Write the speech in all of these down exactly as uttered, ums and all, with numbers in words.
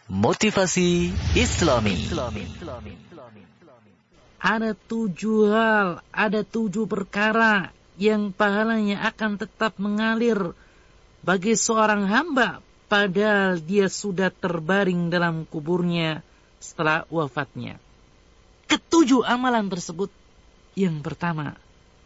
Motivasi Islami. Ada tujuh hal, ada tujuh perkara yang pahalanya akan tetap mengalir bagi seorang hamba padahal dia sudah terbaring dalam kuburnya setelah wafatnya. Ketujuh amalan tersebut, yang pertama,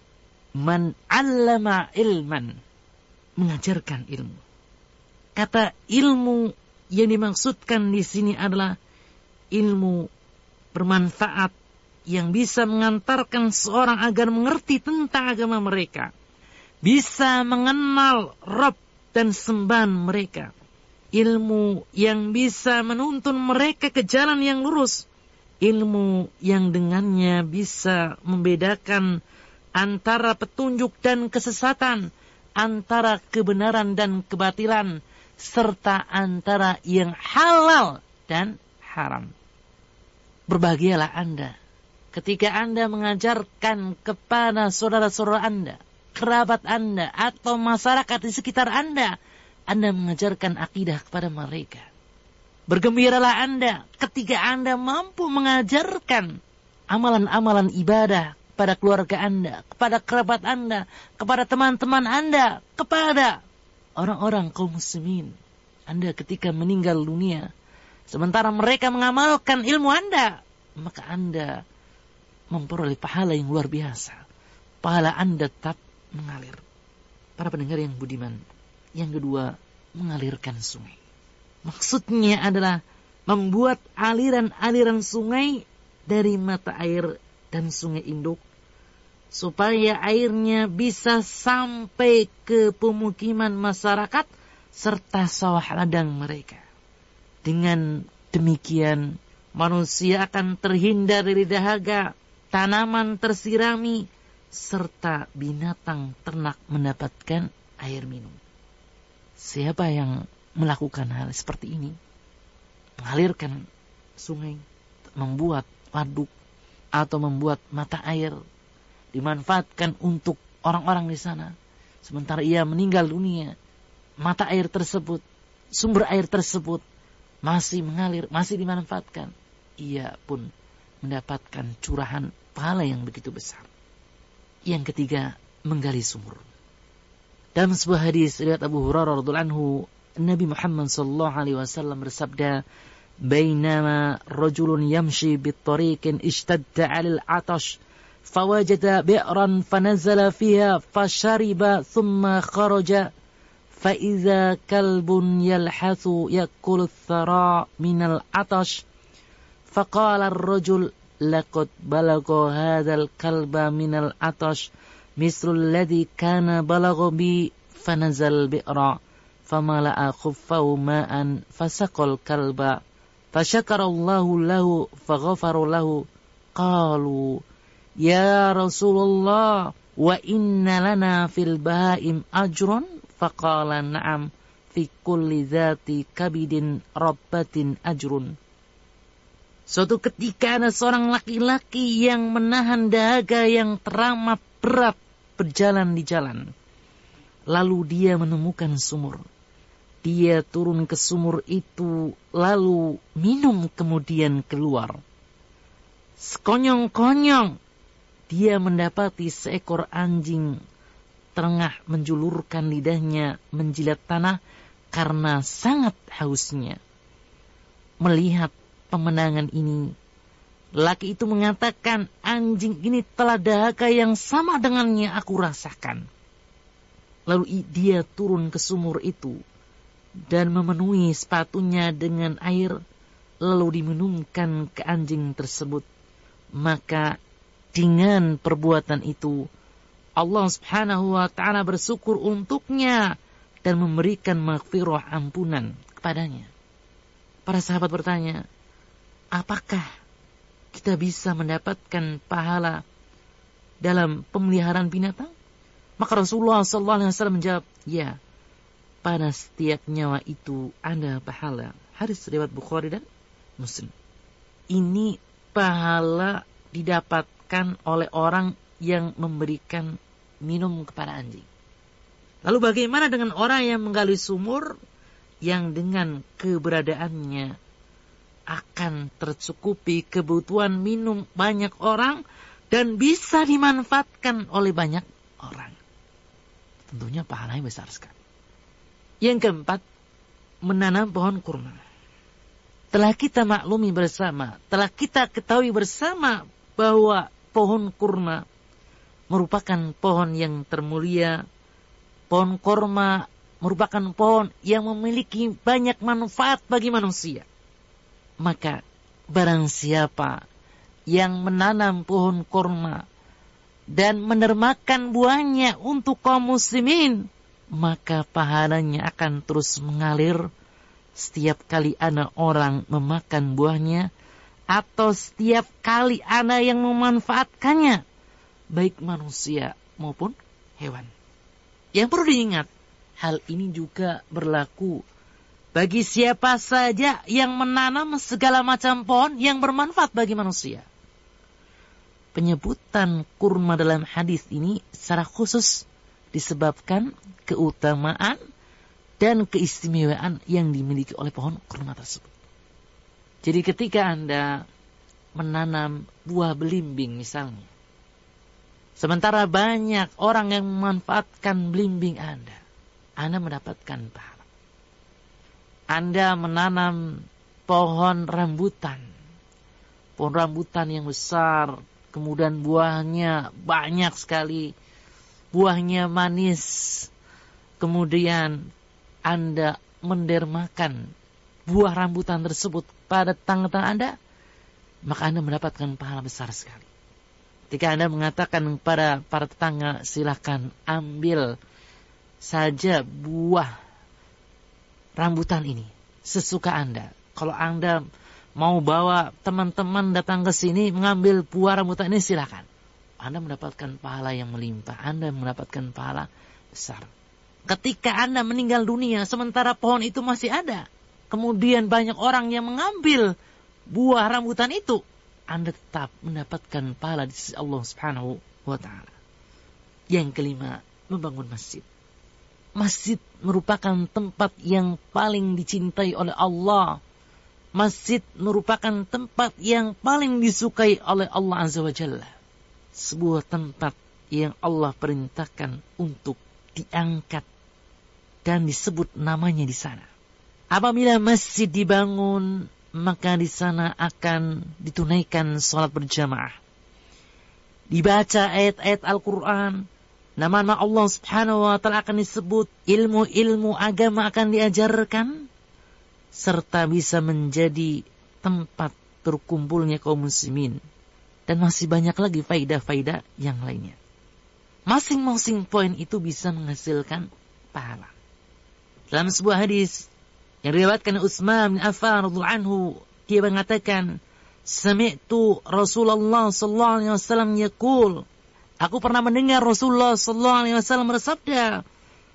man 'allama ilman, mengajarkan ilmu. Kata ilmu yang dimaksudkan di sini adalah ilmu bermanfaat yang bisa mengantarkan seorang agar mengerti tentang agama mereka, bisa mengenal Rabb dan sembahan mereka, ilmu yang bisa menuntun mereka ke jalan yang lurus, ilmu yang dengannya bisa membedakan antara petunjuk dan kesesatan, antara kebenaran dan kebatilan, serta antara yang halal dan haram. Berbahagialah Anda ketika Anda mengajarkan kepada saudara-saudara Anda, kerabat Anda, atau masyarakat di sekitar Anda, Anda mengajarkan akidah kepada mereka. Bergembiralah Anda ketika Anda mampu mengajarkan amalan-amalan ibadah kepada keluarga Anda, kepada kerabat Anda, kepada teman-teman Anda, kepada orang-orang kaum muslimin. Anda ketika meninggal dunia, sementara mereka mengamalkan ilmu Anda, maka Anda memperoleh pahala yang luar biasa. Pahala Anda tetap mengalir. Para pendengar yang budiman, yang kedua, mengalirkan sungai. Maksudnya adalah membuat aliran-aliran sungai dari mata air dan sungai induk, supaya airnya bisa sampai ke pemukiman masyarakat serta sawah ladang mereka. Dengan demikian, manusia akan terhindar dari dahaga, tanaman tersirami, serta binatang ternak mendapatkan air minum. Siapa yang melakukan hal seperti ini, mengalirkan sungai, membuat waduk, atau membuat mata air, dimanfaatkan untuk orang-orang di sana, sementara ia meninggal dunia, mata air tersebut, sumber air tersebut masih mengalir, masih dimanfaatkan, ia pun mendapatkan curahan pahala yang begitu besar. Yang ketiga, menggali sumur. Dalam sebuah hadis riwayat Abu Hurairah radhiyallahu anhu, Nabi Muhammad sallallahu alaihi wasallam bersabda, "Bainama rajulun yamshi bit-tariqin ishtadda 'alal 'atash, fawajada bi'ran fanazala fiha fashariba thumma kharaja, fa idza kalbun yalhathu yakulu ath-thara minal 'atash, faqala ar-rajul laqad balagha hadzal kalba minal 'atash mislu alladhi kana balagha bi, fanazal bi'ra famala'a khuffahu ma'an fasaqal kalba, fasyakarallahu lahu faghafara lahu." Qalu, "Ya Rasulullah, wa inna lana fil bahaim ajrun?" Faqala, "Na'am, fi kulli dzati kabidin rabbatin ajrun." Suatu ketika ada seorang laki-laki yang menahan dahaga yang teramat berat berjalan di jalan. Lalu dia menemukan sumur. Dia turun ke sumur itu, lalu minum kemudian keluar. Sekonyong-konyong dia mendapati seekor anjing tengah menjulurkan lidahnya menjilat tanah karena sangat hausnya. Melihat pemandangan ini, laki itu mengatakan, "Anjing ini telah dahaga yang sama dengan yang aku rasakan." Lalu dia turun ke sumur itu dan memenuhi sepatunya dengan air, lalu diminumkan ke anjing tersebut. Maka dengan perbuatan itu, Allah subhanahu wa ta'ala bersyukur untuknya dan memberikan maghfirah, ampunan kepadanya. Para sahabat bertanya, apakah kita bisa mendapatkan pahala dalam pemeliharaan binatang? Maka Rasulullah sallallahu alaihi wasallam menjawab, ya, pada setiap nyawa itu ada pahala. Hadis riwayat Bukhari dan Muslim. Ini pahala didapatkan oleh orang yang memberikan minum kepada anjing. Lalu bagaimana dengan orang yang menggali sumur yang dengan keberadaannya akan tercukupi kebutuhan minum banyak orang dan bisa dimanfaatkan oleh banyak orang. Tentunya pahalanya besar sekali. Yang keempat, menanam pohon kurma. Telah kita maklumi bersama, telah kita ketahui bersama bahwa pohon kurma merupakan pohon yang termulia. Pohon kurma merupakan pohon yang memiliki banyak manfaat bagi manusia. Maka barang siapa yang menanam pohon kurma dan menermakan buahnya untuk kaum muslimin, maka pahalanya akan terus mengalir setiap kali ana orang memakan buahnya atau setiap kali ana yang memanfaatkannya, baik manusia maupun hewan. Yang perlu diingat, hal ini juga berlaku bagi siapa saja yang menanam segala macam pohon yang bermanfaat bagi manusia. Penyebutan kurma dalam hadis ini secara khusus disebabkan keutamaan dan keistimewaan yang dimiliki oleh pohon kurma tersebut. Jadi ketika Anda menanam buah belimbing misalnya, sementara banyak orang yang memanfaatkan belimbing Anda, Anda mendapatkan pahala. Anda menanam pohon rambutan, pohon rambutan yang besar, kemudian buahnya banyak sekali, buahnya manis, kemudian Anda mendermakan buah rambutan tersebut pada tetangga Anda, maka Anda mendapatkan pahala besar sekali. Ketika Anda mengatakan kepada para tetangga, silakan ambil saja buah rambutan ini sesuka Anda. Kalau Anda mau bawa teman-teman datang ke sini mengambil buah rambutan ini, silakan. Anda mendapatkan pahala yang melimpah, Anda mendapatkan pahala besar. Ketika Anda meninggal dunia sementara pohon itu masih ada, kemudian banyak orang yang mengambil buah rambutan itu, Anda tetap mendapatkan pahala di sisi Allah Subhanahu wa taala. Yang kelima, membangun masjid. Masjid merupakan tempat yang paling dicintai oleh Allah. Masjid merupakan tempat yang paling disukai oleh Allah Azza wa Jalla. Sebuah tempat yang Allah perintahkan untuk diangkat dan disebut namanya di sana. Apabila masjid dibangun, maka di sana akan ditunaikan sholat berjamaah. Dibaca ayat-ayat Al-Quran, nama-nama Allah Subhanahu wa taala akan disebut, ilmu-ilmu agama akan diajarkan, serta bisa menjadi tempat berkumpulnya kaum muslimin. Dan masih banyak lagi faidah-faidah yang lainnya. Masing-masing poin itu bisa menghasilkan pahala. Dalam sebuah hadis yang diriwayatkan Utsman bin Affan radhiyallahu anhu, dia mengatakan, "Sami'tu Rasulullah sallallahu alaihi wasallam yaqul." Aku pernah mendengar Rasulullah sallallahu alaihi wasallam bersabda,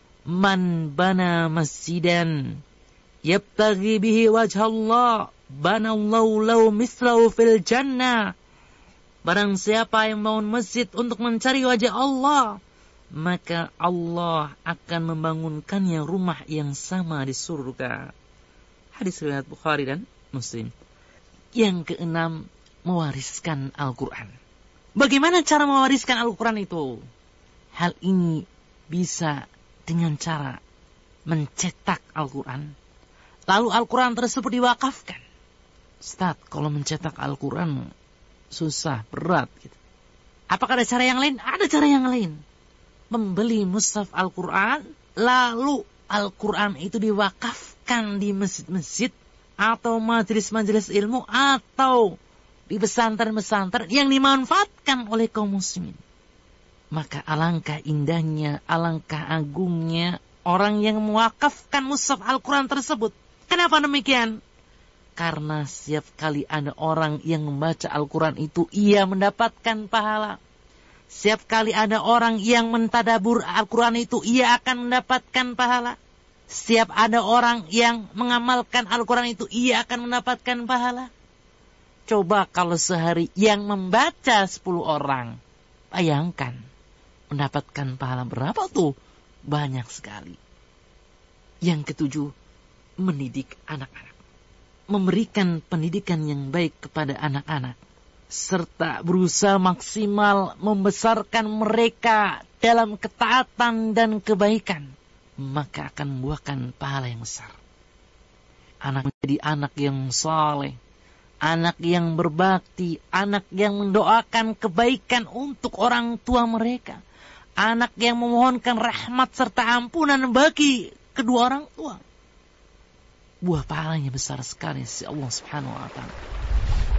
"Man bana masjidan yabtaghi bihi wajhallah, banallahu lahu mislahu fil jannah." Barang siapa yang membangun masjid untuk mencari wajah Allah, maka Allah akan membangunkannya rumah yang sama di surga. Hadis riwayat Bukhari dan Muslim. Yang keenam, mewariskan Al-Quran. Bagaimana cara mewariskan Al-Quran itu? Hal ini bisa dengan cara mencetak Al-Quran, lalu Al-Quran tersebut diwakafkan. Ustaz, kalau mencetak Al-Quran susah, berat gitu. Apakah ada cara yang lain? Ada cara yang lain. Membeli mushaf Al-Quran, lalu Al-Quran itu diwakafkan di masjid-masjid atau majelis-majelis ilmu atau di pesantren-pesantren yang dimanfaatkan oleh kaum muslimin. Maka alangkah indahnya, alangkah agungnya orang yang mewakafkan mushaf Al-Quran tersebut. Kenapa demikian? Karena setiap kali ada orang yang membaca Al-Quran itu, ia mendapatkan pahala. Setiap kali ada orang yang mentadabur Al-Quran itu, ia akan mendapatkan pahala. Setiap ada orang yang mengamalkan Al-Quran itu, ia akan mendapatkan pahala. Coba kalau sehari yang membaca sepuluh orang, bayangkan mendapatkan pahala berapa tuh? Banyak sekali. Yang ketujuh, mendidik anak-anak. memberikan pendidikan yang baik kepada anak-anak, serta berusaha maksimal membesarkan mereka dalam ketaatan dan kebaikan, maka akan membuahkan pahala yang besar. Anak menjadi anak yang saleh, anak yang berbakti, anak yang mendoakan kebaikan untuk orang tua mereka, anak yang memohonkan rahmat serta ampunan bagi kedua orang tua. Buah pahalanya besar sekali si Allah Subhanahu wa taala.